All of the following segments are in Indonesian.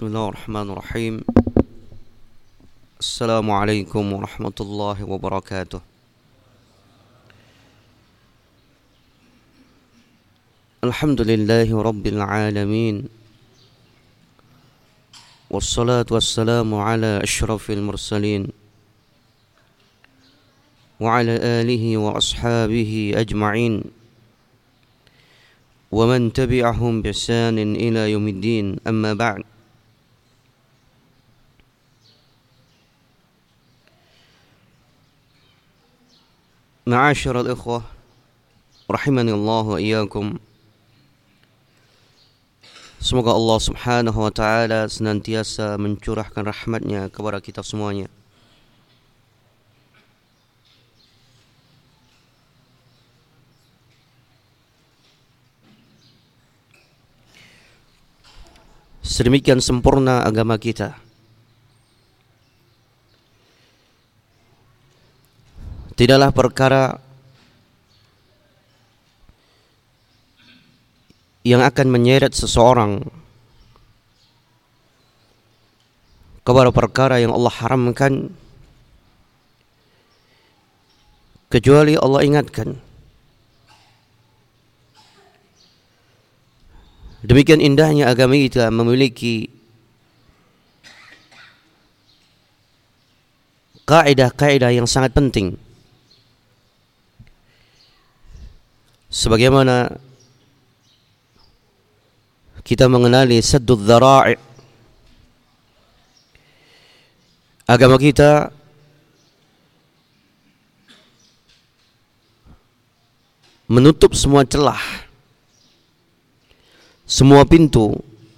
Bismillahirrahmanirrahim. Assalamualaikum warahmatullahi wabarakatuh. Alhamdulillahi rabbil alamin. Wassalatu wassalamu ala ashrafil mursalin wa ala alihi wa ashabihi ajma'in wa man tabi'ahum bi ihsanin ila yaumiddin. Amma ba'd. Ma'asyiral ikhwah rahimani Allah wa iyyakum. Semoga Allah Subhanahu wa taala senantiasa mencurahkan rahmatnya kepada kita semuanya. Sedemikian sempurna agama kita. Tidaklah perkara yang akan menyeret seseorang kepada perkara yang Allah haramkan kecuali Allah ingatkan. Demikian indahnya agama kita memiliki kaidah-kaidah yang sangat penting. Sebagaimana kita mengenali saddud dzara'i, agama kita menutup semua celah, semua pintu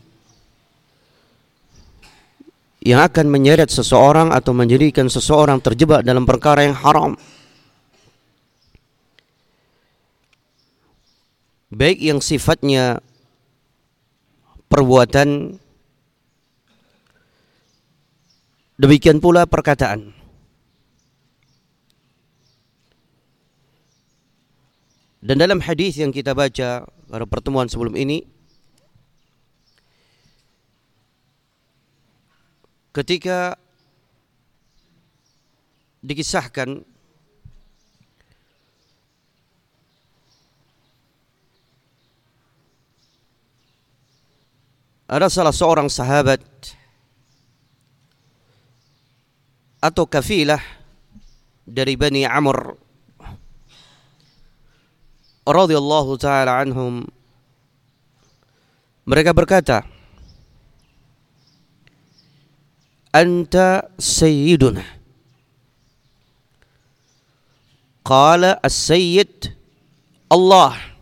yang akan menyeret seseorang atau menjadikan seseorang terjebak dalam perkara yang haram, baik yang sifatnya perbuatan, demikian pula perkataan. Dan dalam hadis yang kita baca pada pertemuan sebelum ini, ketika dikisahkan ada salah seorang sahabat atau kafilah dari Bani Amr radhiyallahu taala anhum, mereka berkata, "Anta sayyiduna." Qala as-sayyid Allah.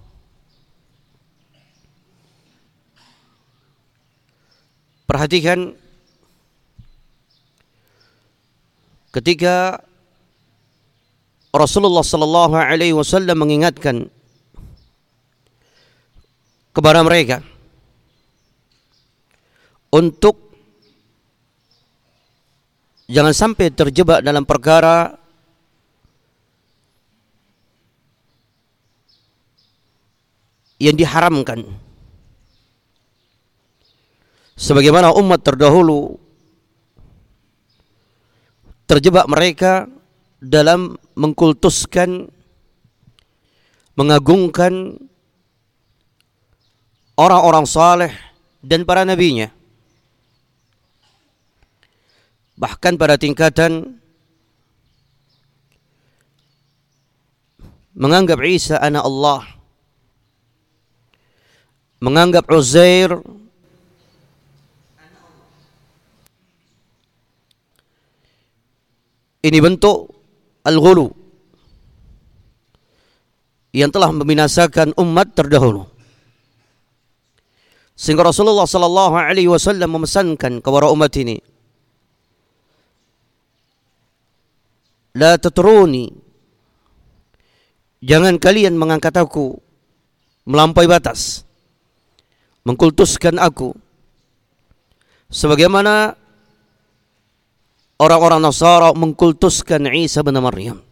Perhatikan ketika Rasulullah sallallahu alaihi wasallam mengingatkan kepada mereka untuk jangan sampai terjebak dalam perkara yang diharamkan. Sebagaimana umat terdahulu terjebak mereka dalam mengkultuskan, mengagungkan orang-orang saleh dan para nabinya. Bahkan pada tingkatan menganggap Isa anak Allah, menganggap Uzair ini bentuk al-ghulu yang telah membinasakan umat terdahulu. Sehingga Rasulullah sallallahu alaihi wasallam memesankan kepada umat ini, "La tatruni." Jangan kalian mengangkat aku melampaui batas, mengkultuskan aku sebagaimana orang-orang Nasara mengkultuskan Isa bin Maryam.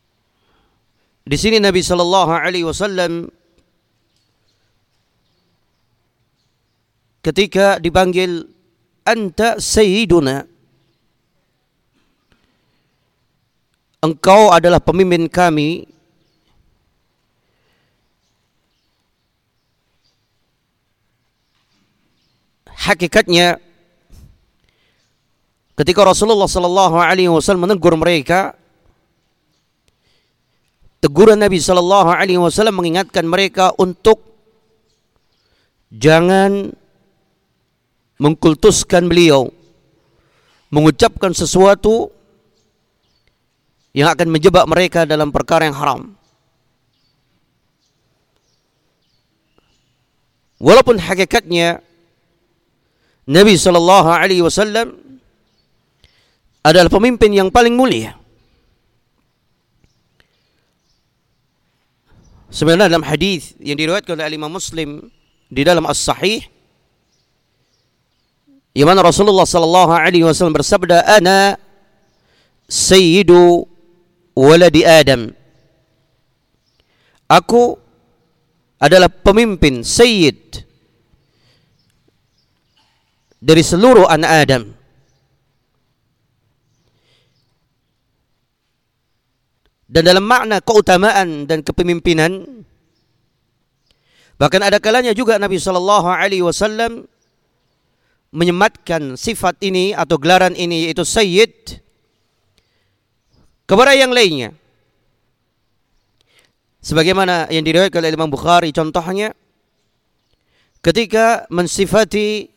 Di sini Nabi sallallahu alaihi wasallam ketika dipanggil anta sayyiduna, engkau adalah pemimpin kami, hakikatnya ketika Rasulullah sallallahu alaihi wasallam menegur mereka, teguran Nabi sallallahu alaihi wasallam mengingatkan mereka untuk jangan mengkultuskan beliau, mengucapkan sesuatu yang akan menjebak mereka dalam perkara yang haram. Walaupun hakikatnya Nabi sallallahu alaihi wasallam adalah pemimpin yang paling mulia. Sebenarnya dalam hadis yang diriwayatkan oleh Imam Muslim di dalam As-Sahih, yang mana Rasulullah sallallahu alaihi wasallam bersabda, "Ana sayyidu waladi Adam." Aku adalah pemimpin, sayyid dari seluruh anak Adam. Dan dalam makna keutamaan dan kepemimpinan, bahkan ada kalanya juga Nabi sallallahu alaihi wasallam menyematkan sifat ini atau gelaran ini, yaitu sayyid, kepada yang lainnya. Sebagaimana yang diriwayatkan oleh Imam Bukhari contohnya, ketika mensifati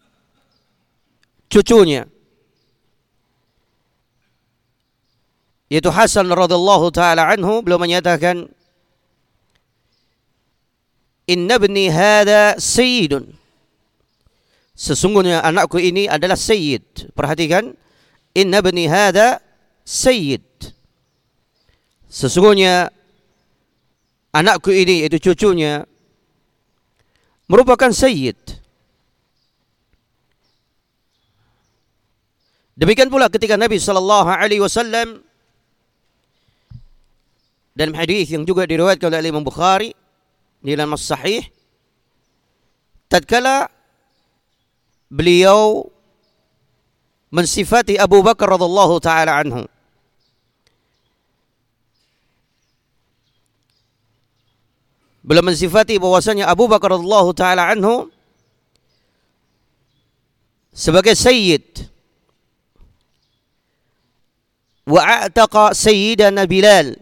cucunya, yaitu Hasan radhiyallahu taala anhu, beliau menyatakan, "Inna ibni hadza sayyidun." Sesungguhnya anakku ini adalah sayyid. Perhatikan, "Inna ibni hadza sayyid." Sesungguhnya anakku ini, yaitu cucunya, merupakan sayyid. Demikian pula ketika Nabi sallallahu alaihi wasallam dalam hadis yang juga diriwayatkan oleh Imam Bukhari di dalam As-Sahih, tatkala beliau mensifati Abu Bakar radhiyallahu taala anhu, beliau mensifati bahwasanya Abu Bakar radhiyallahu taala anhu sebagai sayyid, wa a'taqa sayyidana Bilal,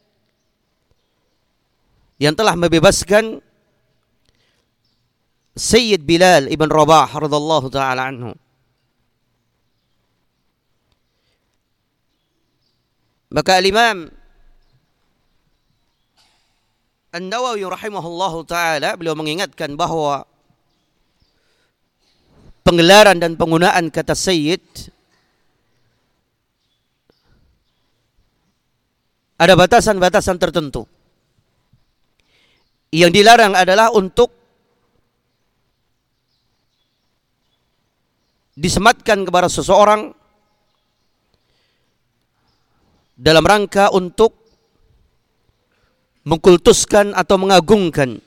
yang telah membebaskan Sayyid Bilal ibn Rabah radhiyallahu taala anhu. Maka Al-Imam An-Nawawi rahimahullahu taala, beliau mengingatkan bahawa penggelaran dan penggunaan kata sayyid ada batasan-batasan tertentu. Yang dilarang adalah untuk disematkan kepada seseorang dalam rangka untuk mengkultuskan atau mengagungkan,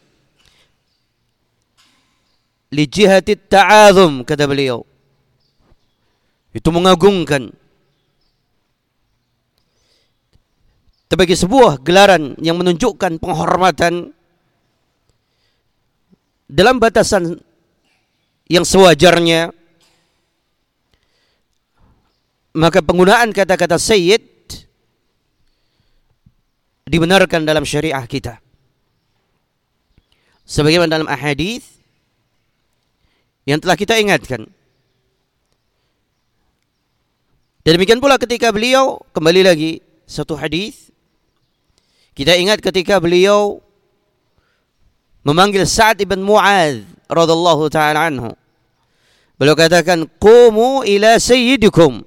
li jihati ta'azum, kata beliau, itu mengagungkan, sebagai sebuah gelaran yang menunjukkan penghormatan dalam batasan yang sewajarnya. Maka penggunaan kata-kata sayyid dibenarkan dalam syariah kita, sebagaimana dalam ahadits yang telah kita ingatkan. Dan demikian pula ketika beliau, kembali lagi satu hadis, kita ingat ketika beliau memanggil Sa'ad ibn Mu'adz radhiyallahu ta'ala anhu, beliau katakan, "Qumu ila sayyidikum."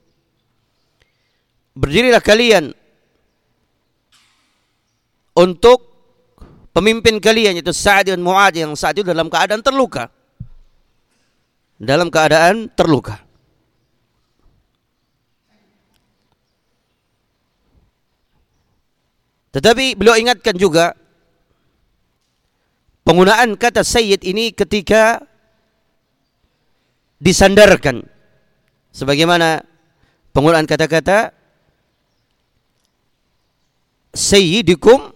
Berdirilah kalian untuk pemimpin kalian, yaitu Sa'ad bin Mu'adz, yang saat itu dalam keadaan terluka. Dalam keadaan terluka. Tetapi beliau ingatkan juga penggunaan kata sayyid ini ketika disandarkan. Sebagaimana penggunaan kata-kata sayyidikum,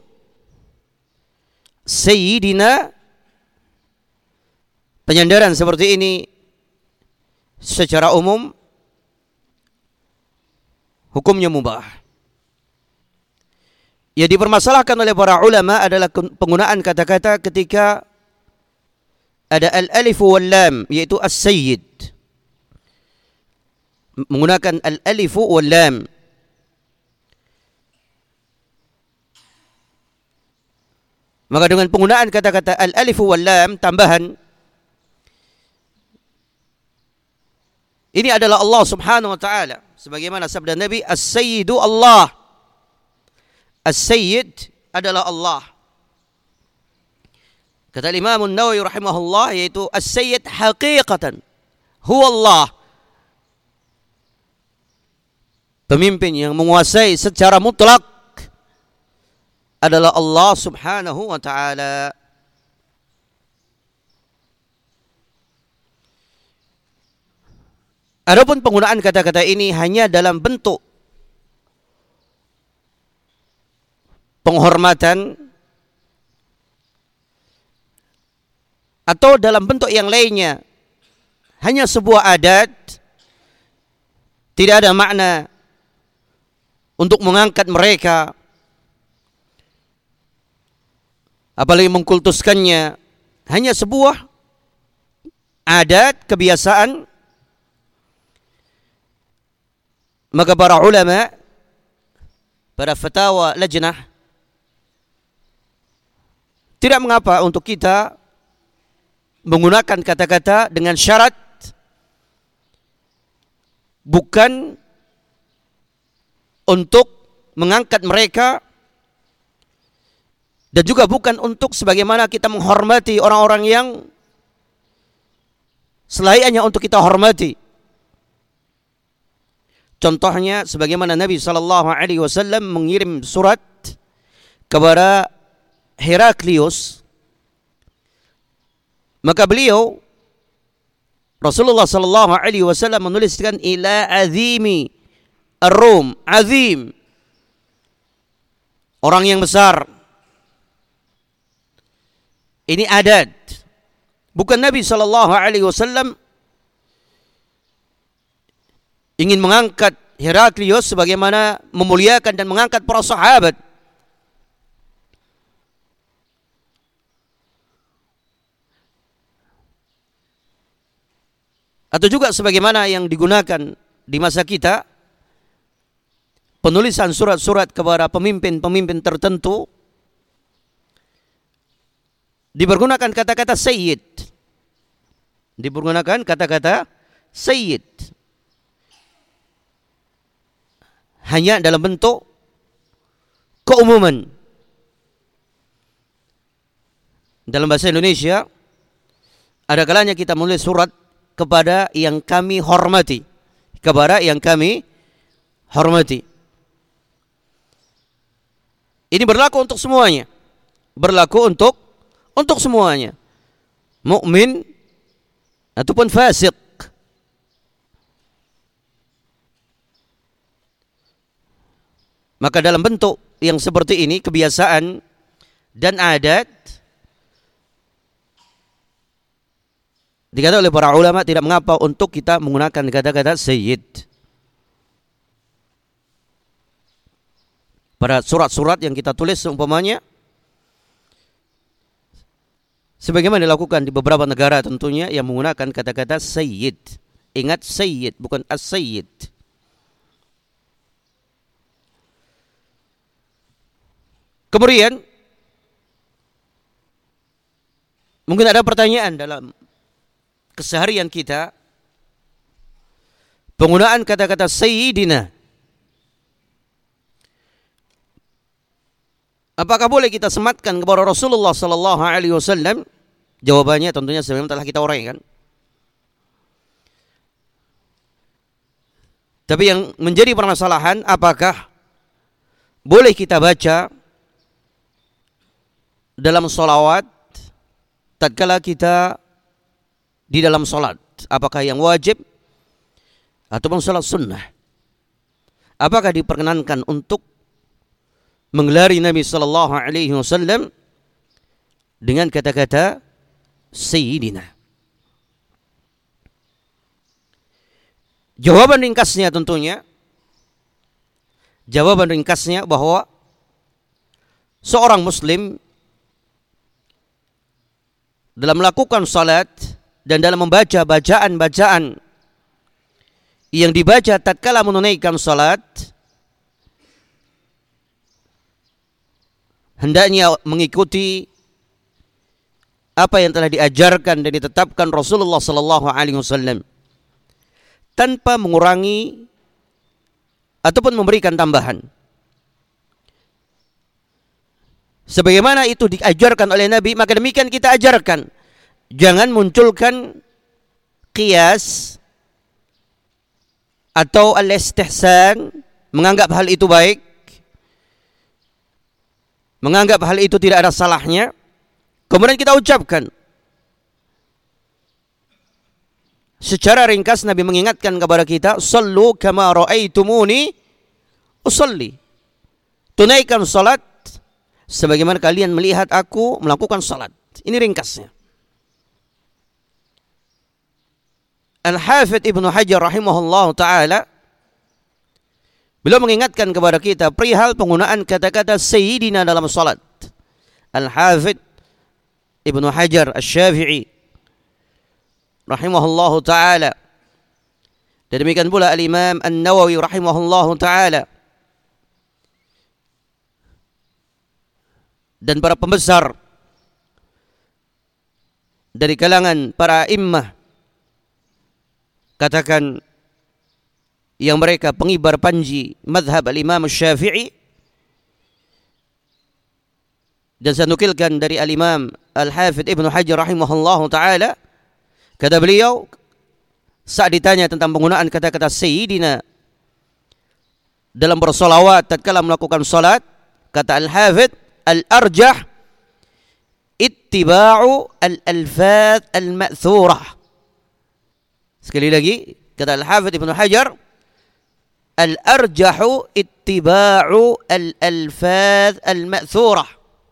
sayyidina, penyandaran seperti ini secara umum hukumnya mubah. Yang dipermasalahkan oleh para ulama adalah penggunaan kata-kata ketika ada al-alif wal lam, yaitu as-sayyid. Menggunakan al-alif wal lam. Maka dengan penggunaan kata-kata al-alif wal lam tambahan, ini adalah Allah Subhanahu wa taala. Sebagaimana sabda Nabi, as-sayyidu Allah. As-sayyid adalah Allah. Kata Imam An-Nawawi rahimahullah, yaitu as-sayyid haqiqatan huwa Allah. Pemimpin yang menguasai secara mutlak adalah Allah Subhanahu wa taala. Adapun penggunaan kata-kata ini hanya dalam bentuk penghormatan atau dalam bentuk yang lainnya, hanya sebuah adat, tidak ada makna untuk mengangkat mereka, apalagi mengkultuskannya, hanya sebuah adat, kebiasaan. Maka para ulama, para fatwa lajnah, tidak mengapa untuk kita menggunakan kata-kata dengan syarat bukan untuk mengangkat mereka, dan juga bukan untuk sebagaimana kita menghormati orang-orang yang selainnya untuk kita hormati. Contohnya sebagaimana Nabi SAW mengirim surat kepada Heraklius, maka beliau Rasulullah SAW menuliskan ila azimi ar-Rum, azim, orang yang besar. Ini adat. Bukan Nabi SAW ingin mengangkat Heraklius sebagaimana memuliakan dan mengangkat para sahabat. Atau juga sebagaimana yang digunakan di masa kita, penulisan surat-surat kepada pemimpin-pemimpin tertentu dipergunakan kata-kata sayyid. Dipergunakan kata-kata sayyid. Hanya dalam bentuk keumuman. Dalam bahasa Indonesia, ada kalanya kita menulis surat kepada yang kami hormati. Kepada yang kami hormati. Ini berlaku untuk semuanya. Berlaku untuk semuanya. Mukmin ataupun fasik. Maka dalam bentuk yang seperti ini, kebiasaan dan adat, dikatakan oleh para ulama tidak mengapa untuk kita menggunakan kata-kata sayyid. Pada surat-surat yang kita tulis seumpamanya, sebagaimana dilakukan di beberapa negara tentunya yang menggunakan kata-kata sayyid. Ingat, sayyid, bukan as-sayyid. Kemudian mungkin ada pertanyaan dalam keseharian kita, penggunaan kata-kata sayyidina, apakah boleh kita sematkan kepada Rasulullah sallallahu alaihi wasallam? Jawabannya tentunya sebagaimana telah kita uraikan. Tapi yang menjadi permasalahan, apakah boleh kita baca dalam sholawat tatkala kita di dalam sholat? apakah yang wajib ataupun salat sunnah. Apakah diperkenankan untuk menggelari Nabi sallallahu alaihi wasallam dengan kata-kata sayyidina? Jawaban ringkasnya bahwa seorang muslim dalam melakukan salat dan dalam membaca bacaan-bacaan yang dibaca tatkala menunaikan salat, hendaknya mengikuti apa yang telah diajarkan dan ditetapkan Rasulullah sallallahu alaihi wasallam tanpa mengurangi ataupun memberikan tambahan. Sebagaimana itu diajarkan oleh Nabi, maka demikian kita ajarkan. Jangan munculkan qiyas atau al-istihsan, menganggap hal itu baik, menganggap hal itu tidak ada salahnya, kemudian kita ucapkan. Secara ringkas Nabi mengingatkan kepada kita, sallu kama ra'aitumuni usalli. Tunaikan salat sebagaimana kalian melihat aku melakukan salat. Ini ringkasnya. Al-Hafidz Ibnu Hajar rahimahullah ta'ala, beliau mengingatkan kepada kita perihal penggunaan kata-kata sayyidina dalam salat. Al-Hafidz Ibnu Hajar Asy-Syafi'i rahimahullah ta'ala, dan demikian pula Al-Imam An-Nawawi rahimahullah ta'ala, dan para pembesar dari kalangan para immah, katakan yang mereka pengibar panji mazhab al-Imam Syafi'i, dan saya nukilkan dari al-Imam Al-Hafidz Ibnu Hajar rahimahullah ta'ala, kata beliau saat ditanya tentang penggunaan kata-kata sayyidina dalam bersolawat tatkala melakukan salat, kata Al-Hafidz, al-arjah ittiba'u al-alfaz al-ma'thurah. Sekali lagi, kata Al-Hafidz Ibnu Hajar, al-arjahu ittiba'u al-alfaz al-ma'thurah.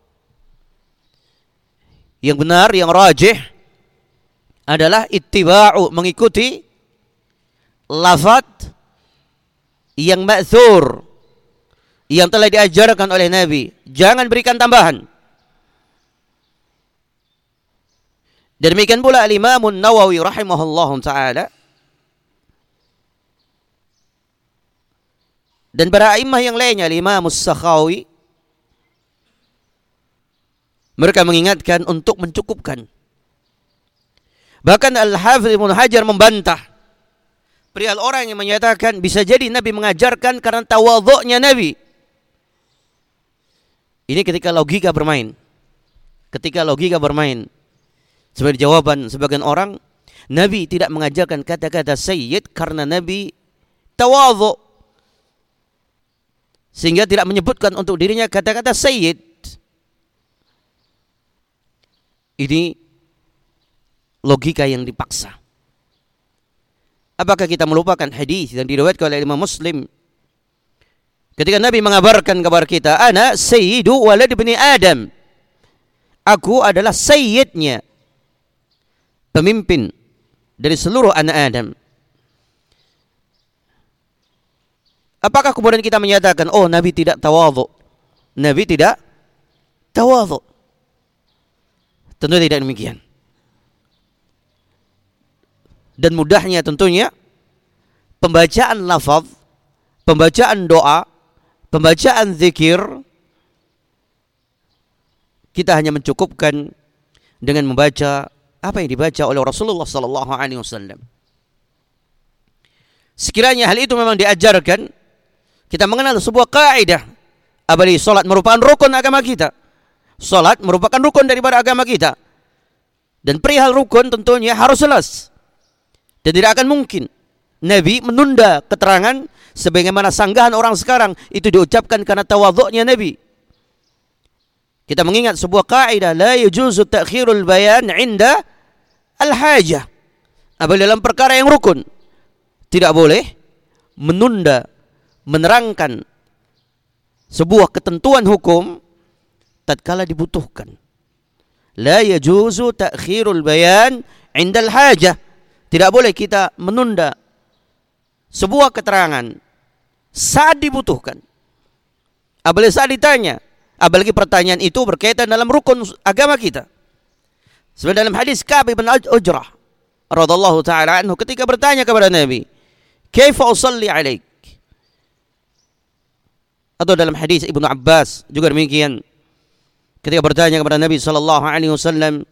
Yang benar, yang rajih adalah ittiba'u, mengikuti lafaz yang ma'thur, yang telah diajarkan oleh Nabi. Jangan berikan tambahan. Dan demikian pula Al-Imam An-Nawawi rahimahullahu ta'ala, dan para a'immah yang lainnya, Al-Imam As-Sakhawi, mereka mengingatkan untuk mencukupkan. Bahkan Al-Hafidz Ibnu Hajar membantah perihal orang yang menyatakan bisa jadi Nabi mengajarkan karena tawadhu'nya Nabi. Ini ketika logika bermain. Sebagai jawaban sebagian orang, Nabi tidak mengajarkan kata-kata sayyid karena Nabi tawadhu, sehingga tidak menyebutkan untuk dirinya kata-kata sayyid. Ini logika yang dipaksa. Apakah kita melupakan hadis yang diriwayatkan oleh Imam Muslim ketika Nabi mengabarkan kepada kita, ana sayyidu walad ibni Adam, aku adalah sayyidnya, pemimpin dari seluruh anak Adam. Apakah kemudian kita menyatakan, oh Nabi tidak tawadhu? Nabi tidak tawadhu. Tentu tidak demikian. Dan mudahnya tentunya pembacaan lafaz, pembacaan doa, pembacaan zikir, kita hanya mencukupkan dengan membaca apa yang dibaca oleh Rasulullah sallallahu alaihi wasallam. Sekiranya hal itu memang diajarkan, kita mengenal sebuah kaidah, apabila salat merupakan rukun agama kita. Salat merupakan rukun daripada agama kita. Dan perihal rukun tentunya harus jelas. Dan tidak akan mungkin Nabi menunda keterangan sebagaimana sanggahan orang sekarang itu diucapkan karena tawadhu'nya Nabi. Kita mengingat sebuah kaidah, la yajuzu ta'khirul bayan 'inda al-hajah. Apabila dalam perkara yang rukun, tidak boleh menunda menerangkan sebuah ketentuan hukum tatkala dibutuhkan. La yajuzu ta'khirul bayan 'indal hajah. Tidak boleh kita menunda sebuah keterangan saat dibutuhkan. Apabila saat ditanya, apalagi pertanyaan itu berkaitan dalam rukun agama kita. Sebab dalam hadis Ka'b bin Ujrah radhiyallahu taala anhu ketika bertanya kepada Nabi, "Kaifa usalli 'alaik?" Atau dalam hadis Ibnu Abbas juga demikian. Ketika bertanya kepada Nabi sallallahu alaihi wasallam,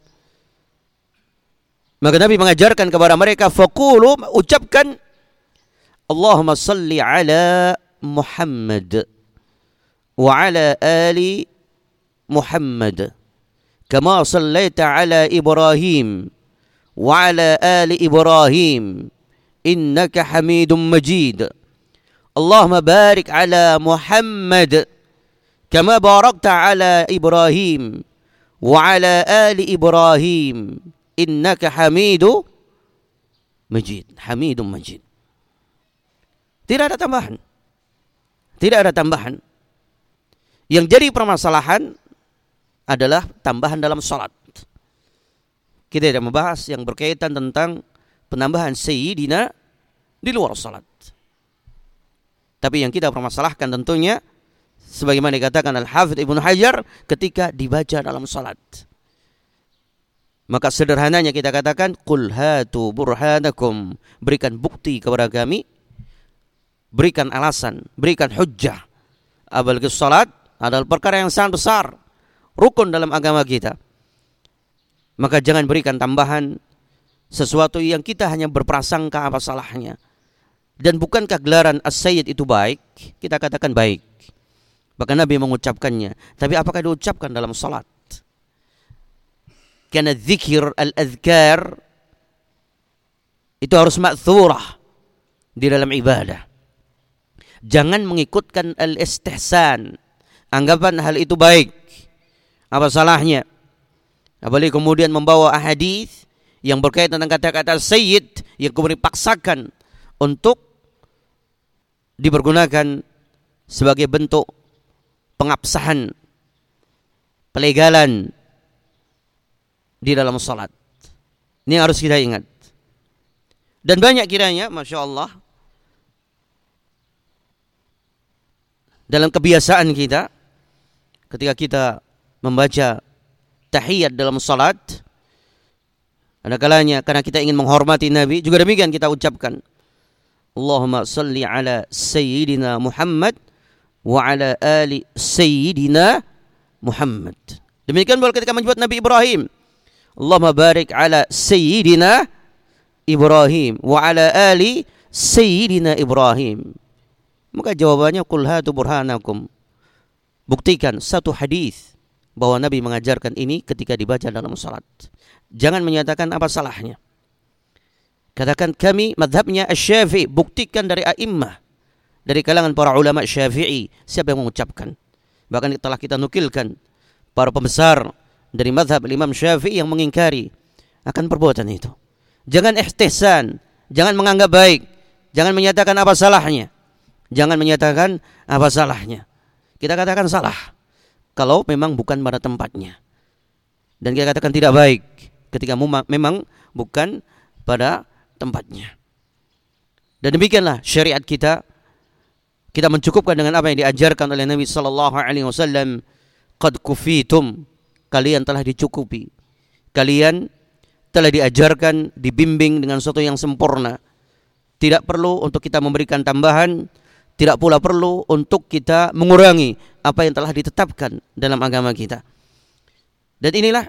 maka Nabi mengajarkan kepada mereka, faqulu, ucapkan, Allahumma salli ala Muhammad wa ala ali Muhammad kama sallaita ala Ibrahim wa ala ali Ibrahim innaka Hamidum Majid. Allahumma barik ala Muhammad kama barakta ala Ibrahim wa ala ali Ibrahim innaka Hamidum Majid. Hamidum Majid. Tidak ada tambahan. Tidak ada tambahan. Yang jadi permasalahan adalah tambahan dalam salat. Kita tidak membahas yang berkaitan tentang penambahan sayyidina di luar salat. Tapi yang kita permasalahkan tentunya sebagaimana dikatakan Al-Hafidz Ibnu Hajar ketika dibaca dalam salat. Maka sederhananya kita katakan, qul hatu burhanakum, berikan bukti kepada kami, berikan alasan, berikan hujjah. Apalagi salat adalah perkara yang sangat besar, rukun dalam agama kita. Maka jangan berikan tambahan sesuatu yang kita hanya berprasangka apa salahnya. Dan bukankah gelaran as-sayyid itu baik? Kita katakan baik. Bahkan Nabi mengucapkannya. Tapi apakah diucapkan dalam salat? Karena zikir al-adhkar itu harus ma'thurah di dalam ibadah. Jangan mengikutkan al-istihsan, anggapan hal itu baik. Apa salahnya? Apalagi kemudian membawa ahadits yang berkaitan dengan kata-kata sayyid yang kemudian dipaksakan untuk dipergunakan sebagai bentuk pengabsahan, pelegalan di dalam salat. Ini harus kita ingat. Dan banyak kiranya, Masya Allah, dalam kebiasaan kita, ketika kita membaca tahiyat dalam salat, ada kalanya karena kita ingin menghormati Nabi, juga demikian kita ucapkan, Allahumma salli ala Sayyidina Muhammad wa ala ali Sayyidina Muhammad. Demikian pula ketika menyebut Nabi Ibrahim, Allahumma barik ala Sayyidina Ibrahim wa ala ali Sayyidina Ibrahim. Maka jawabannya, qul hatu burhanakum. Buktikan satu hadis bahwa Nabi mengajarkan ini ketika dibaca dalam salat. Jangan menyatakan apa salahnya. Katakan kami mazhabnya Asy-Syafi'i, buktikan dari a'immah, dari kalangan para ulama Syafi'i, siapa yang mengucapkan. Bahkan telah kita nukilkan para pembesar dari mazhab Imam Syafi'i yang mengingkari akan perbuatan itu. Jangan istihsan, jangan menganggap baik, jangan menyatakan apa salahnya. Jangan menyatakan apa salahnya. Kita katakan salah kalau memang bukan pada tempatnya. Dan kita katakan tidak baik ketika memang bukan pada tempatnya. Dan demikianlah syariat kita. Kita mencukupkan dengan apa yang diajarkan oleh Nabi sallallahu alaihi wasallam. Qad kufitum, kalian telah dicukupi. Kalian telah diajarkan, dibimbing dengan sesuatu yang sempurna. Tidak perlu untuk kita memberikan tambahan, tidak pula perlu untuk kita mengurangi apa yang telah ditetapkan dalam agama kita. Dan inilah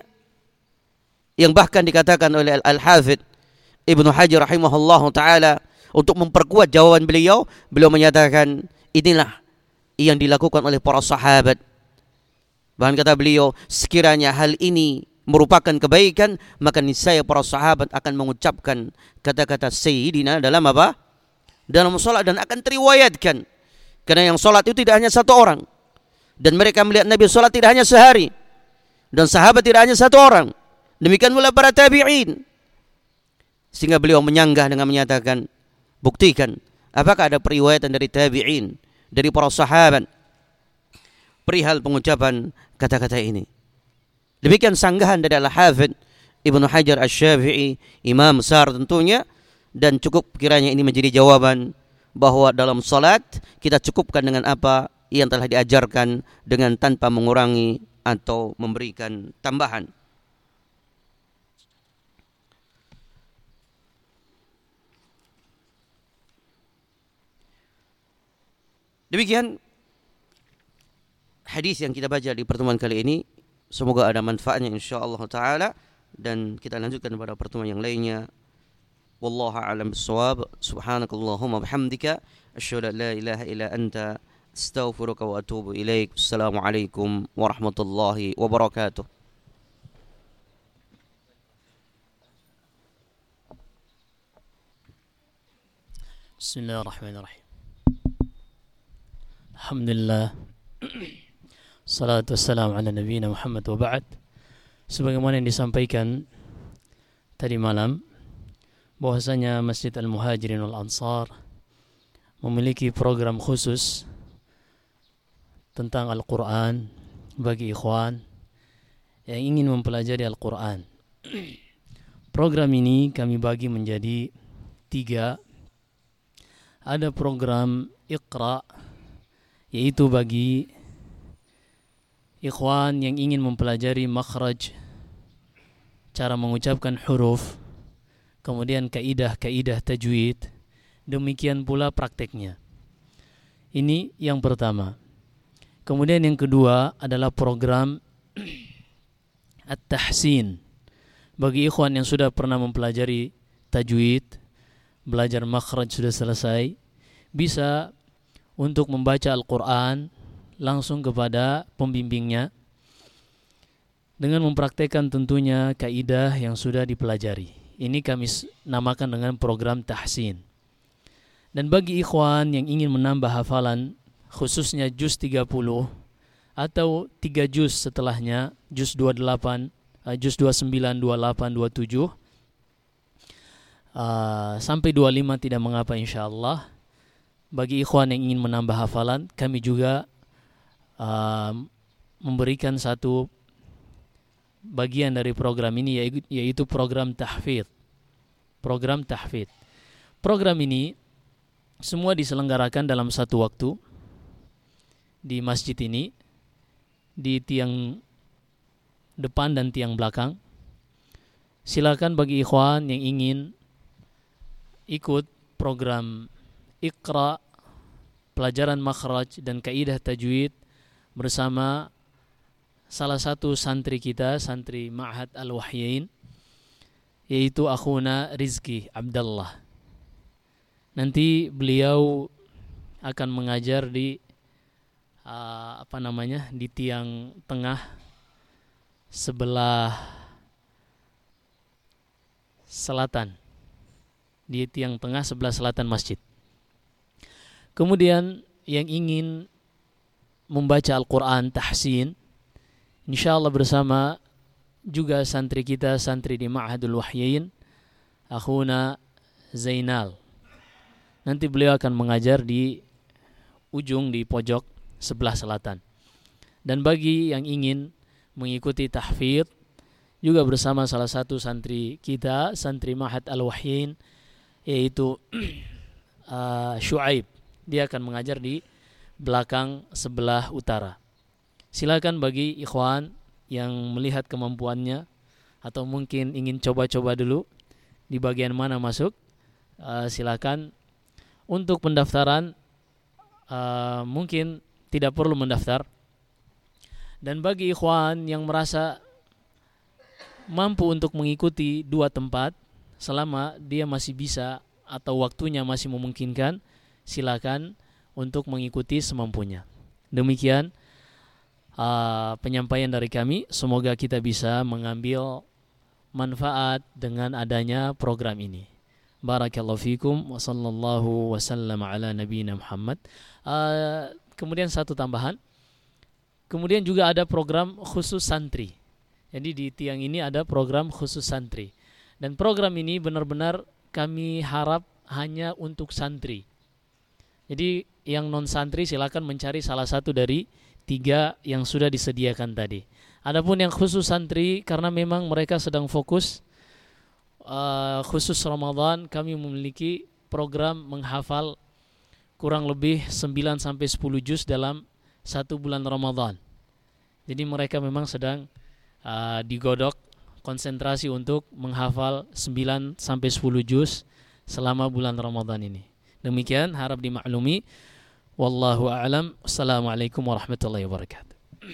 yang bahkan dikatakan oleh Al-Hafidz Ibnu Hajar rahimahullahu taala untuk memperkuat jawaban beliau. Beliau menyatakan inilah yang dilakukan oleh para sahabat. Bahkan kata beliau, sekiranya hal ini merupakan kebaikan, maka niscaya para sahabat akan mengucapkan kata-kata sayyidina dalam apa? Dalam salat, dan akan teriwayatkan. Karena yang salat itu tidak hanya satu orang. Dan mereka melihat Nabi salat tidak hanya sehari. Dan sahabat tidak hanya satu orang. Demikian pula para tabi'in. Sehingga beliau menyanggah dengan menyatakan, buktikan apakah ada periwayatan dari tabi'in, dari para sahabat perihal pengucapan kata-kata ini. Demikian sanggahan dari Al-Hafidh Ibnu Hajar Asy-Syafi'i, imam besar tentunya, dan cukup kiranya ini menjadi jawaban bahwa dalam salat kita cukupkan dengan apa yang telah diajarkan dengan tanpa mengurangi atau memberikan tambahan. Demikian hadis yang kita baca di pertemuan kali ini. Semoga ada manfaatnya insyaallah taala, dan kita lanjutkan pada pertemuan yang lainnya. Wallahu a'lam bissawab. Subhanakallahumma bihamdika asyhadu an la ilaha illa anta astaghfiruka wa atubu ilaik. Assalamualaikum warahmatullahi wabarakatuh. Bismillahirrahmanirrahim. Alhamdulillah. Salatu wassalamu ala nabiyina Muhammad wa ba'd. Sebagaimana yang disampaikan tadi malam, bahwasanya Masjid Al-Muhajirin wal Ansar memiliki program khusus tentang Al-Quran bagi ikhwan yang ingin mempelajari Al-Quran. Program ini kami bagi menjadi 3. Ada program Iqra, yaitu bagi ikhwan yang ingin mempelajari makhraj, cara mengucapkan huruf, kemudian kaidah-kaidah tajwid, demikian pula prakteknya. Ini yang pertama. Kemudian yang kedua adalah program At-Tahsin, bagi ikhwan yang sudah pernah mempelajari tajwid, belajar makhraj sudah selesai, bisa untuk membaca Al-Quran langsung kepada pembimbingnya dengan mempraktekkan tentunya kaidah yang sudah dipelajari. Ini kami namakan dengan program tahsin. Dan bagi ikhwan yang ingin menambah hafalan, khususnya juz 30 atau 3 juz setelahnya, juz 28, juz 29, 28, 27 sampai 25 tidak mengapa insyaallah. Bagi ikhwan yang ingin menambah hafalan, kami juga memberikan satu bagian dari program ini, yaitu program tahfidz. Program tahfidz. Program ini semua diselenggarakan dalam satu waktu di masjid ini, di tiang depan dan tiang belakang. Silakan bagi ikhwan yang ingin ikut program Iqra, pelajaran makhraj dan kaidah tajwid bersama salah satu santri kita, santri Ma'had Al-Wahyain, yaitu akhuna Rizki Abdullah. Nanti beliau akan mengajar di di tiang tengah sebelah selatan, di tiang tengah sebelah selatan masjid. Kemudian yang ingin membaca Al-Quran tahsin, insyaallah bersama juga santri kita, santri di Ma'hadul Wahyain, akhuna Zainal. Nanti beliau akan mengajar di ujung, di pojok sebelah selatan. Dan bagi yang ingin mengikuti tahfidz, juga bersama salah satu santri kita, santri Ma'had Al-Wahyain, yaitu Syuaib. Dia akan mengajar di belakang sebelah utara. Silakan bagi ikhwan yang melihat kemampuannya atau mungkin ingin coba-coba dulu di bagian mana masuk, silakan. Untuk pendaftaran mungkin tidak perlu mendaftar. Dan bagi ikhwan yang merasa mampu untuk mengikuti 2 tempat, selama dia masih bisa atau waktunya masih memungkinkan, silakan untuk mengikuti semampunya. Demikian penyampaian dari kami. Semoga kita bisa mengambil manfaat dengan adanya program ini. Barakallahu fikum wa sallallahu wasallam ala nabiyina Muhammad. Kemudian satu tambahan. Kemudian juga ada program khusus santri. Jadi di tiang ini ada program khusus santri. Dan program ini benar-benar kami harap hanya untuk santri. Jadi yang non santri silakan mencari salah satu dari 3 yang sudah disediakan tadi. Adapun yang khusus santri, karena memang mereka sedang fokus khusus Ramadan, kami memiliki program menghafal kurang lebih 9 sampai 10 juz dalam 1 bulan Ramadan. Jadi mereka memang sedang digodok konsentrasi untuk menghafal 9 sampai 10 juz selama bulan Ramadan ini. Demikian harap dimaklumi. Wallahu a'lam. Assalamualaikum warahmatullahi wabarakatuh.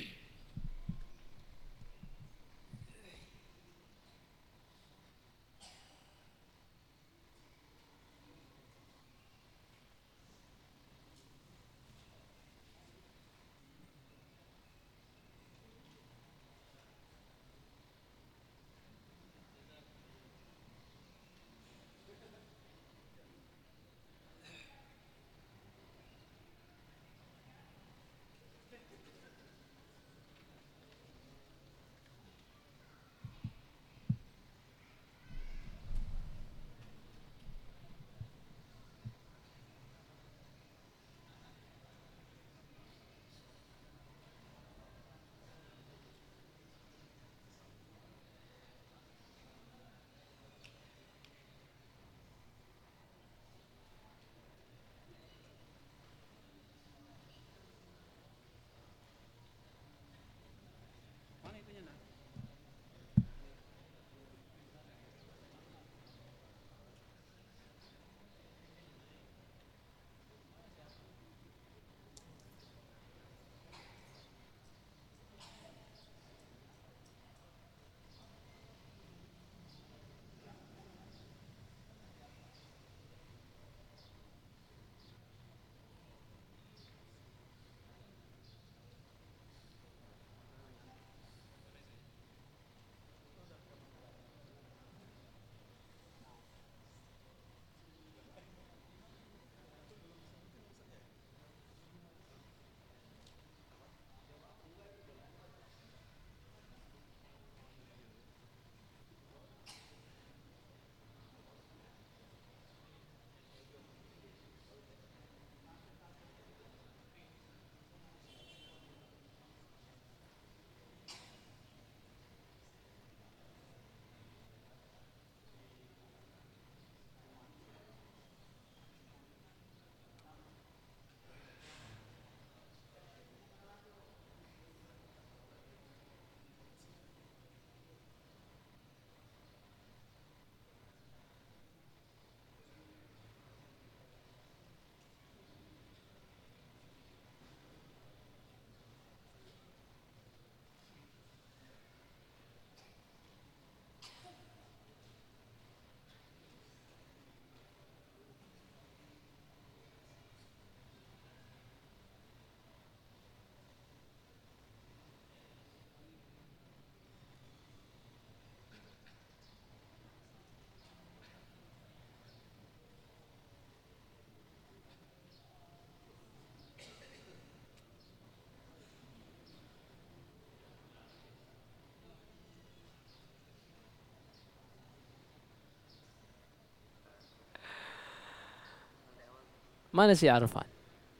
Mana si Arfan?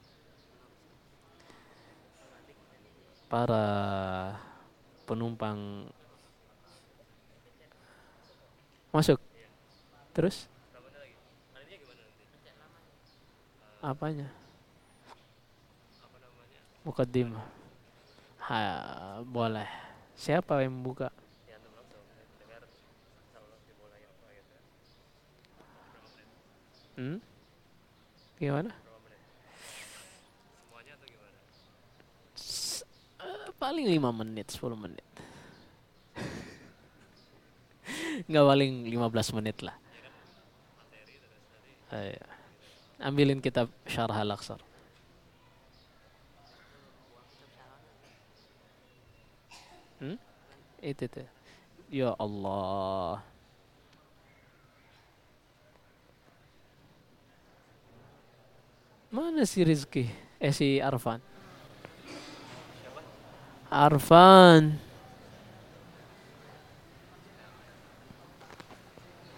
Para penumpang masuk. Terus? Apanya? Mukaddimah. Boleh. Siapa yang membuka? Gimana? Paling 5 menit, 10 menit. Nggak, paling 15 menit lah. Ambilin kitab Syarah Al-Aqsar. Itu tuh. Ya Allah. Mana si Rizky? Si Arfan. Arfan.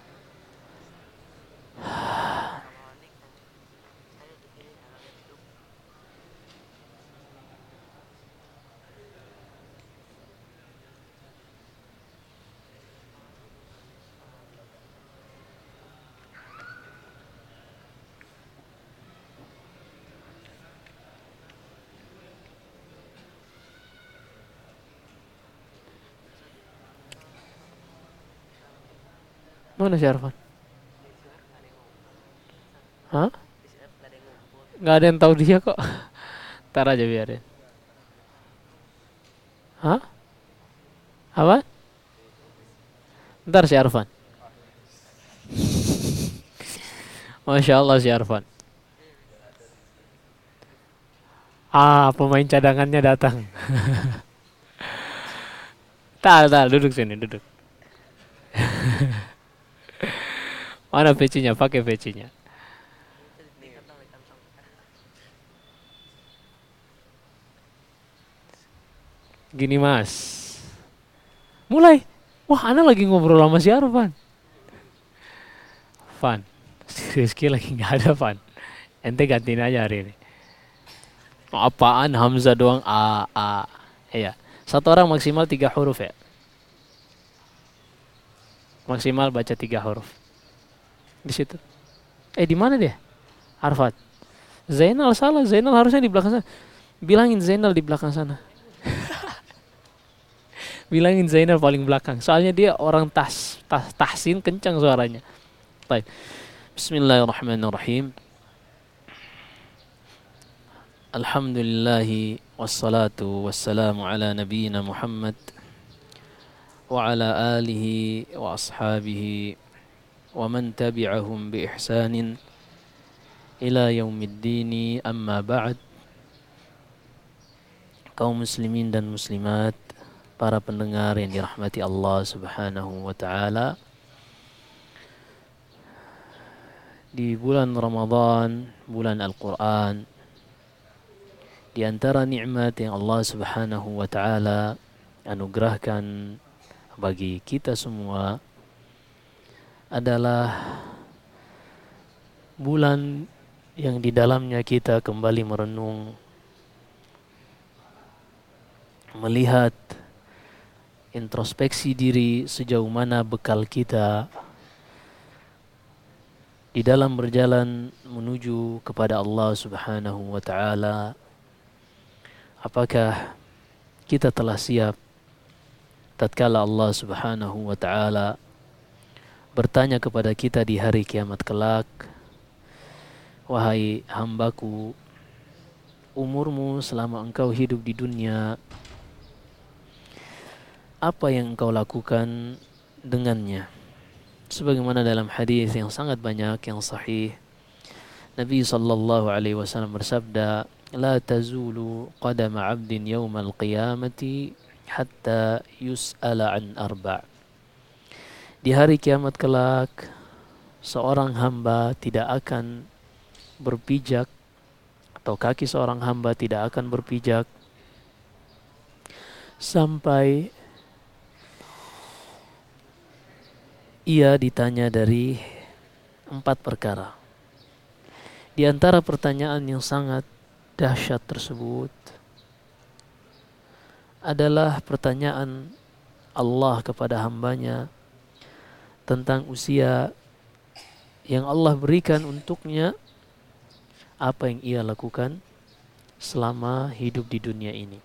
Mana si Arfan? Hah? Nggak ada yang tahu dia kok. Ntar aja biarin. Hah? Apa? Ntar si Arfan. Masya Allah si Arfan. Pemain cadangannya datang. Tak, duduk sini, duduk. Mana pecinya? Pakai pecinya. Gini mas. Mulai. Wah, ana lagi ngobrol sama si Arfan. Fan. Rizky lagi nggak ada Fan. Ente gantiin aja hari ini. Apaan Hamzah doang A. Iya. Satu orang maksimal 3 huruf ya. Maksimal baca 3 huruf. Di situ. Di mana dia? Arfat. Zainal salah. Zainal harusnya di belakang sana. Bilangin Zainal di belakang sana. Bilangin Zainal paling belakang. Soalnya dia orang tahsin kencang suaranya. Baik. Bismillahirrahmanirrahim. Alhamdulillahi wassalatu wassalamu ala nabiyyina Muhammad wa ala alihi wa ashabihi wa man tabi'ahum bi ihsanin ila yaumiddini, amma ba'd. Kaum muslimin dan muslimat, para pendengar yang dirahmati Allah Subhanahu wa taala. Di bulan Ramadan, bulan Al-Quran, di antara nikmat yang Allah Subhanahu wa taala anugerahkan bagi kita semua adalah bulan yang di dalamnya kita kembali merenung, melihat introspeksi diri sejauh mana bekal kita di dalam berjalan menuju kepada Allah Subhanahu wa taala. Apakah kita telah siap tatkala Allah Subhanahu wa taala bertanya kepada kita di hari kiamat kelak, wahai hambaku, umurmu selama engkau hidup di dunia, apa yang engkau lakukan dengannya? Sebagaimana dalam hadis yang sangat banyak yang sahih, Nabi sallallahu alaihi wasallam bersabda, "La tazulu qadama 'abdin yawmal qiyamati hatta yus'ala an arba'." Di hari kiamat kelak, seorang hamba tidak akan berpijak, atau kaki seorang hamba tidak akan berpijak sampai ia ditanya dari 4 perkara. Di antara pertanyaan yang sangat dahsyat tersebut adalah pertanyaan Allah kepada hambanya tentang usia yang Allah berikan untuknya, apa yang ia lakukan selama hidup di dunia ini.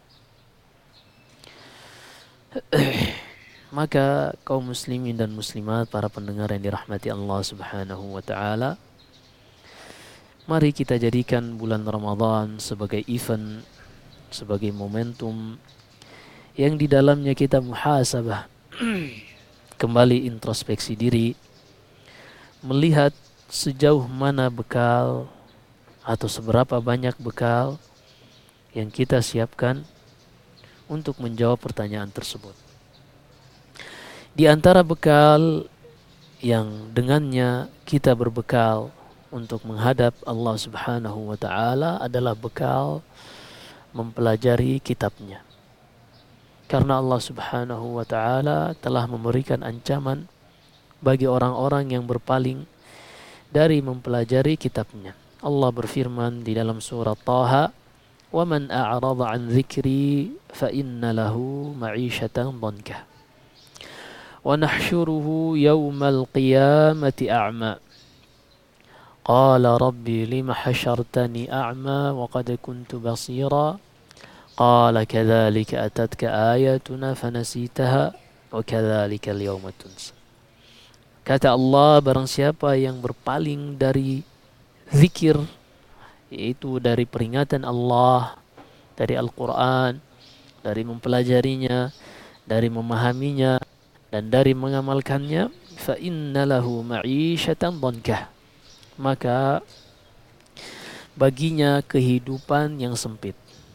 Maka kaum muslimin dan muslimat, para pendengar yang dirahmati Allah Subhanahu wa taala, mari kita jadikan bulan Ramadan sebagai event, sebagai momentum yang di dalamnya kita muhasabah, kembali introspeksi diri, melihat sejauh mana bekal atau seberapa banyak bekal yang kita siapkan untuk menjawab pertanyaan tersebut. Di antara bekal yang dengannya kita berbekal untuk menghadap Allah Subhanahu wa taala adalah bekal mempelajari kitabnya. Karena Allah Subhanahu wa taala telah memberikan ancaman bagi orang-orang yang berpaling dari mempelajari kitabnya. Allah berfirman di dalam surah Taha, "Wa man a'rada 'an dzikri fa inna lahu ma'isyatan dhankah. ونحشره يوم القيامة أعمى قال ربي لم حشرتني أعمى وقد كنت بصيرا قال كذلك أتتك آياتنا فنسيتها وكذلك اليوم تنسى." Kata Allah, barang siapa yang berpaling dari zikir, yaitu dari peringatan Allah, dari Al-Quran, dari mempelajarinya, dari memahaminya, dan dari mengamalkannya, fa inna lahu ma'isyatan dhankah, maka baginya kehidupan yang sempit.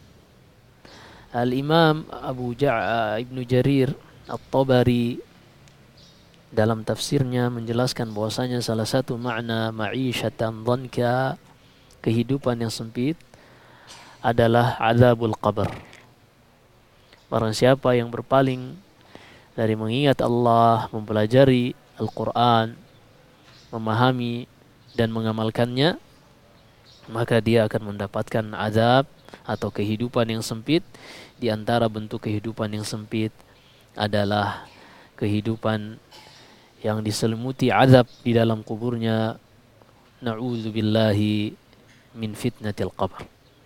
Al-Imam Ibnu Jarir At-Tabari dalam tafsirnya menjelaskan bahwasanya salah satu makna ma'isyatan dhanka, kehidupan yang sempit, adalah azabul qabr. Barang siapa yang berpaling dari mengingat Allah, mempelajari Al-Quran, memahami dan mengamalkannya, maka dia akan mendapatkan azab atau kehidupan yang sempit. Di antara bentuk kehidupan yang sempit adalah kehidupan yang diselimuti azab di dalam kuburnya. Na'udzubillahi min fitnatil qabr.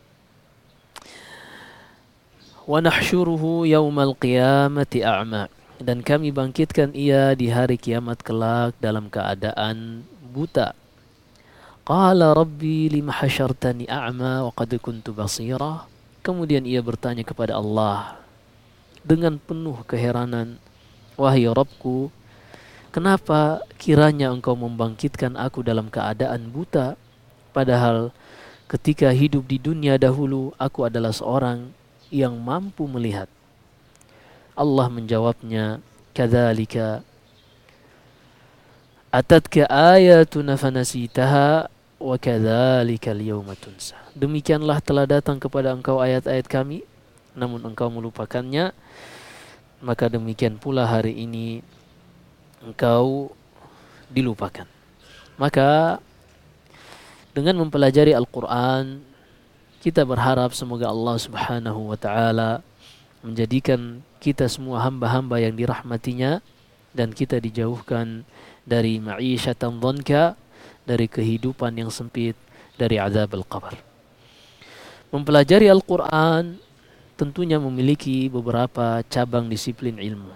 Wa nahsyuruhu yaumal qiyamati a'ma, dan kami bangkitkan ia di hari kiamat kelak dalam keadaan buta. Qala rabbi lima hasyartani a'ma wa qad kuntu basira. Kemudian ia bertanya kepada Allah dengan penuh keheranan, wahai Rabbku, kenapa kiranya engkau membangkitkan aku dalam keadaan buta, padahal ketika hidup di dunia dahulu aku adalah seorang yang mampu melihat. Allah menjawabnya, kadzalika atatka ayatuna fanasitaha wa kadzalika al-yawma tunsa. Demikianlah telah datang kepada engkau ayat-ayat kami, namun engkau melupakannya, maka demikian pula hari ini engkau dilupakan. Maka dengan mempelajari Al-Quran, kita berharap semoga Allah Subhanahu wa ta'ala menjadikan kita semua hamba-hamba yang dirahmatinya, dan kita dijauhkan dari ma'isyatan dhanka, dari kehidupan yang sempit, dari azab al-qabr. Mempelajari Al-Quran tentunya memiliki beberapa cabang disiplin ilmu,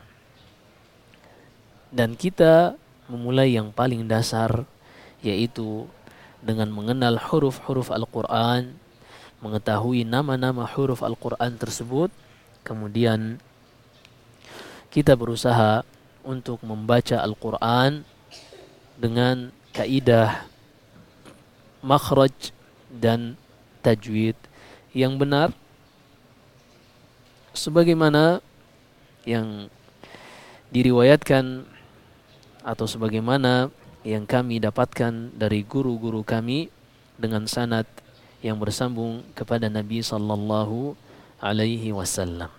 dan kita memulai yang paling dasar, yaitu dengan mengenal huruf-huruf Al-Quran, mengetahui nama-nama huruf Al-Quran tersebut. Kemudian kita berusaha untuk membaca Al-Quran dengan kaidah makhraj dan tajwid yang benar, sebagaimana yang diriwayatkan atau sebagaimana yang kami dapatkan dari guru-guru kami dengan sanad yang bersambung kepada Nabi sallallahu alaihi wasallam.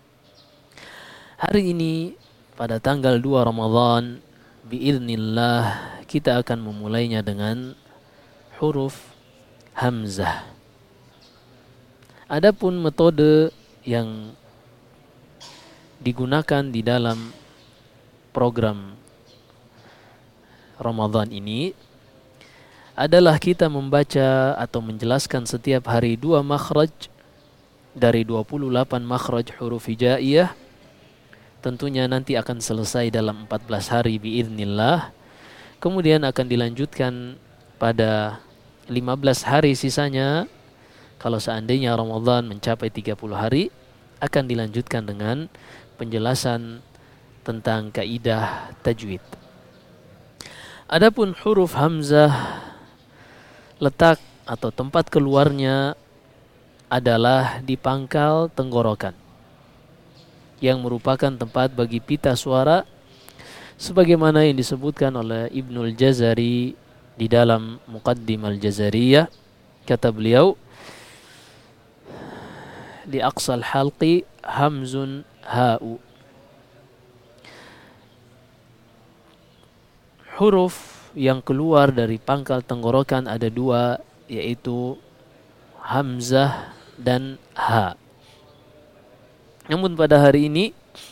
Hari ini pada tanggal 2 Ramadan biiznillah kita akan memulainya dengan huruf hamzah. Adapun metode yang digunakan di dalam program Ramadan ini adalah kita membaca atau menjelaskan setiap hari 2 makhraj dari 28 makhraj huruf hijaiyah. Tentunya nanti akan selesai dalam 14 hari biiznillah. Kemudian akan dilanjutkan pada 15 hari sisanya. Kalau seandainya Ramadan mencapai 30 hari, akan dilanjutkan dengan penjelasan tentang kaidah tajwid. Adapun huruf hamzah, letak atau tempat keluarnya adalah di pangkal tenggorokan, yang merupakan tempat bagi pita suara, sebagaimana yang disebutkan oleh Ibnul Jazari di dalam Muqaddimah Al-Jazariyah. Kata beliau, di aqsal halqi hamzun ha'u. Huruf yang keluar dari pangkal tenggorokan ada 2, yaitu hamzah dan ha. Namun pada hari ini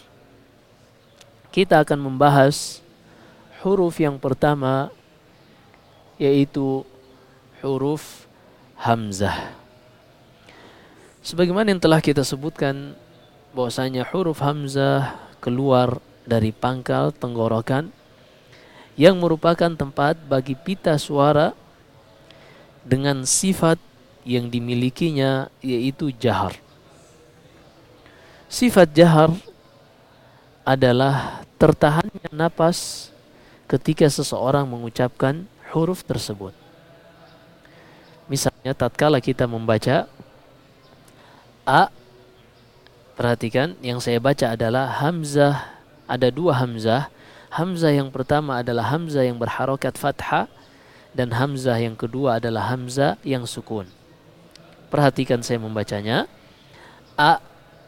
kita akan membahas huruf yang pertama, yaitu huruf hamzah. Sebagaimana yang telah kita sebutkan bahwasanya huruf hamzah keluar dari pangkal tenggorokan, yang merupakan tempat bagi pita suara dengan sifat yang dimilikinya, yaitu jahar. Sifat jahar adalah tertahannya napas ketika seseorang mengucapkan huruf tersebut. Misalnya tatkala kita membaca A, perhatikan yang saya baca adalah hamzah, ada dua hamzah. Hamzah yang pertama adalah hamzah yang berharokat fathah, dan hamzah yang kedua adalah hamzah yang sukun. Perhatikan saya membacanya. A.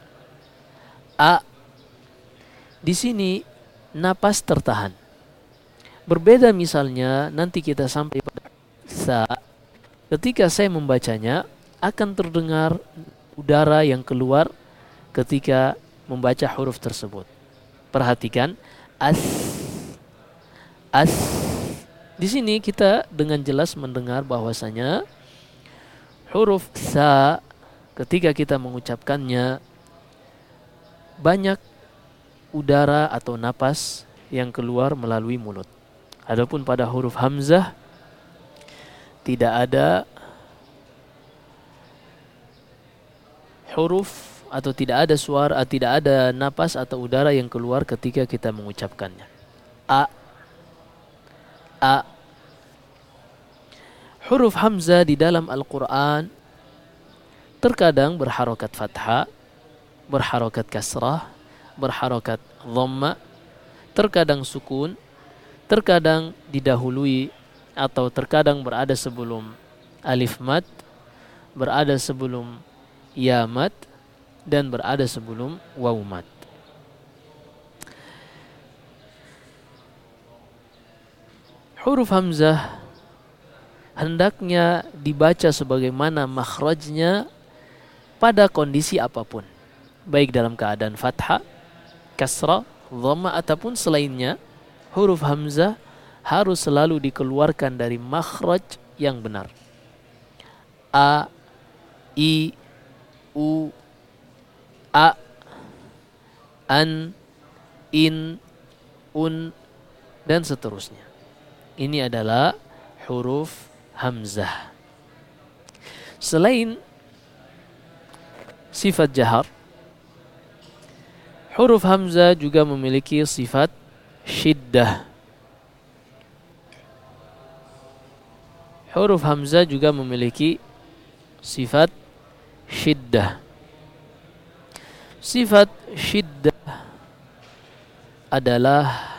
Di sini napas tertahan. Berbeda misalnya nanti kita sampai pada sa. Ketika saya membacanya akan terdengar udara yang keluar ketika membaca huruf tersebut. Perhatikan as. Di sini kita dengan jelas mendengar bahwasanya huruf sa ketika kita mengucapkannya banyak udara atau napas yang keluar melalui mulut. Adapun pada huruf hamzah tidak ada huruf atau tidak ada suara, tidak ada napas atau udara yang keluar ketika kita mengucapkannya. A. Huruf hamzah di dalam Al-Quran terkadang berharokat fathah, berharokat kasrah, berharokat dhamma, terkadang sukun, terkadang didahului atau terkadang berada sebelum alif mat, berada sebelum ya mat, dan berada sebelum waw mat. Huruf hamzah hendaknya dibaca sebagaimana makhrajnya pada kondisi apapun, baik dalam keadaan fathah, kasrah, dhamma ataupun selainnya. Huruf hamzah harus selalu dikeluarkan dari makhraj yang benar. A, I, U, A, An, In, Un, dan seterusnya. Ini adalah huruf hamzah. Selain sifat jahar, huruf hamzah juga memiliki sifat syiddah. Huruf hamzah juga memiliki sifat syiddah. Sifat syiddah adalah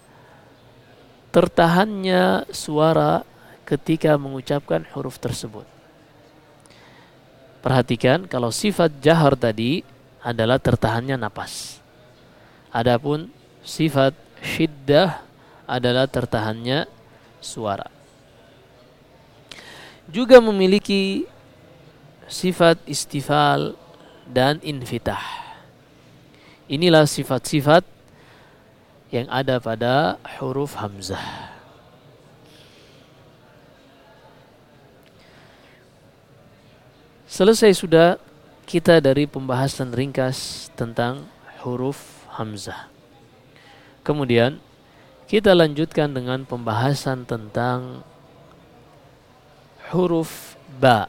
tertahannya suara ketika mengucapkan huruf tersebut. Perhatikan, kalau sifat jahar tadi adalah tertahannya napas. Adapun sifat syiddah adalah tertahannya suara. Juga memiliki sifat istifal dan infitah. Inilah sifat-sifat yang ada pada huruf hamzah. Selesai sudah kita dari pembahasan ringkas tentang huruf hamzah. Kemudian kita lanjutkan dengan pembahasan tentang huruf ba.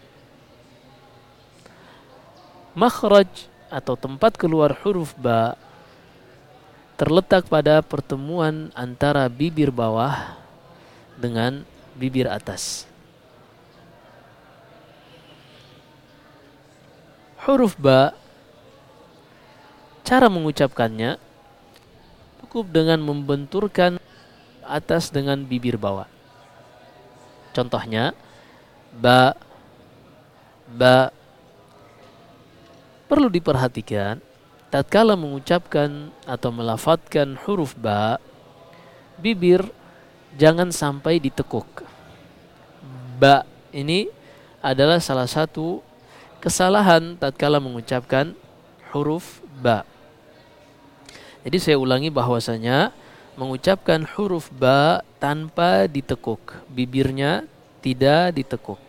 Makhraj atau tempat keluar huruf ba terletak pada pertemuan antara bibir bawah dengan bibir atas. Huruf ba, cara mengucapkannya cukup dengan membenturkan atas dengan bibir bawah. Contohnya ba, ba. Perlu diperhatikan tatkala mengucapkan atau melafadzkan huruf ba, bibir jangan sampai ditekuk. Ba ini adalah salah satu kesalahan tatkala mengucapkan huruf ba. Jadi saya ulangi bahwasanya mengucapkan huruf ba tanpa ditekuk, bibirnya tidak ditekuk.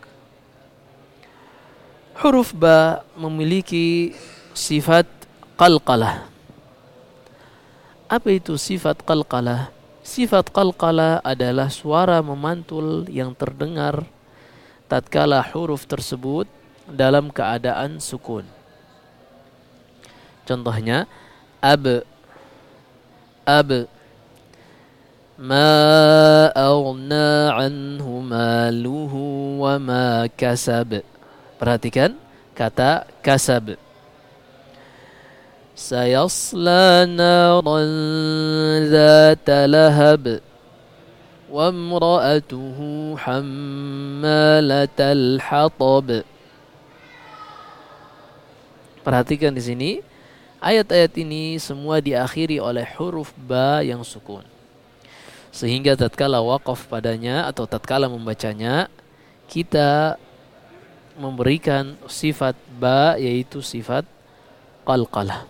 Huruf ba memiliki sifat qalqalah. Apa itu sifat qalqalah? Sifat qalqalah adalah suara memantul yang terdengar tatkala huruf tersebut dalam keadaan sukun. Contohnya ab, ma aghna anhu maluhu wa ma kasab. Perhatikan kata kasab. Sayasla naran dhata lahab wa imra'atuhu hammalatal hatab. Perhatikan di sini, ayat-ayat ini semua diakhiri oleh huruf ba yang sukun. Sehingga tatkala waqaf padanya atau tatkala membacanya, kita memberikan sifat ba, yaitu sifat qalqalah.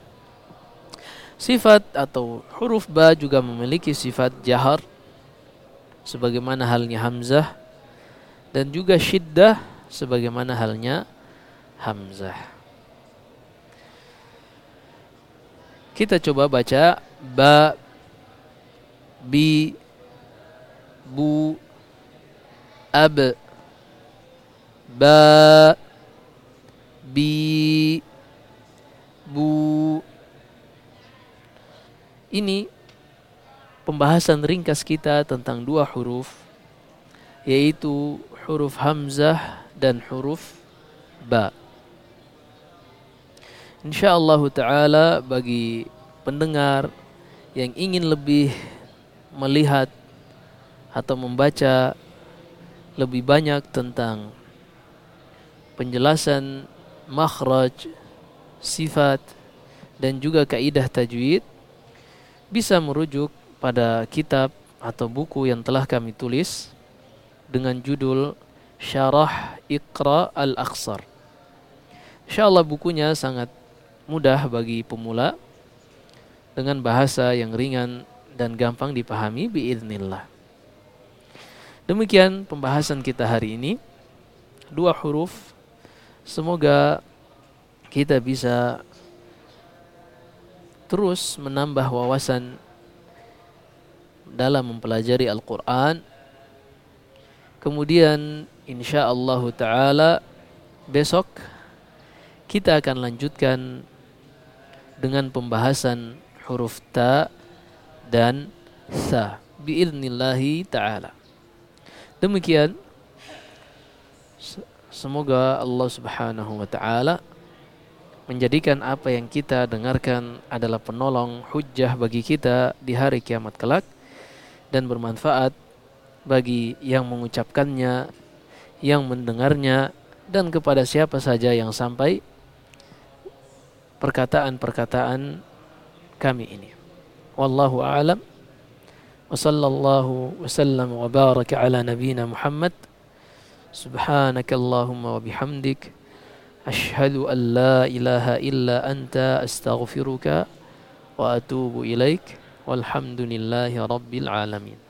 Sifat atau huruf ba juga memiliki sifat jahar, sebagaimana halnya hamzah, dan juga syiddah, sebagaimana halnya hamzah. Kita coba baca ba, bi, bu, ab, ba, bi, bu. Ini pembahasan ringkas kita tentang dua huruf, yaitu huruf hamzah dan huruf ba. Insyaallah ta'ala bagi pendengar yang ingin lebih melihat atau membaca lebih banyak tentang penjelasan makhraj, sifat, dan juga kaidah tajwid, bisa merujuk pada kitab atau buku yang telah kami tulis dengan judul Syarah Iqra Al-Aqsar. Insyaallah bukunya sangat mudah bagi pemula dengan bahasa yang ringan dan gampang dipahami biiznillah. Demikian pembahasan kita hari ini, dua huruf. Semoga kita bisa terus menambah wawasan dalam mempelajari Al-Quran. Kemudian insyaallah ta'ala besok kita akan lanjutkan dengan pembahasan huruf ta dan sa biiznillahi ta'ala. Demikian, semoga Allah Subhanahu wa ta'ala menjadikan apa yang kita dengarkan adalah penolong hujjah bagi kita di hari kiamat kelak, dan bermanfaat bagi yang mengucapkannya, yang mendengarnya, dan kepada siapa saja yang sampai perkataan-perkataan kami ini. Wallahu a'lam. Wa sallallahu wa sallam wa baraka ala nabiyyina Muhammad. Subhanakallahumma wa bihamdik, أشهد أن لا إله إلا أنت أستغفرك وأتوب إليك والحمد لله رب العالمين.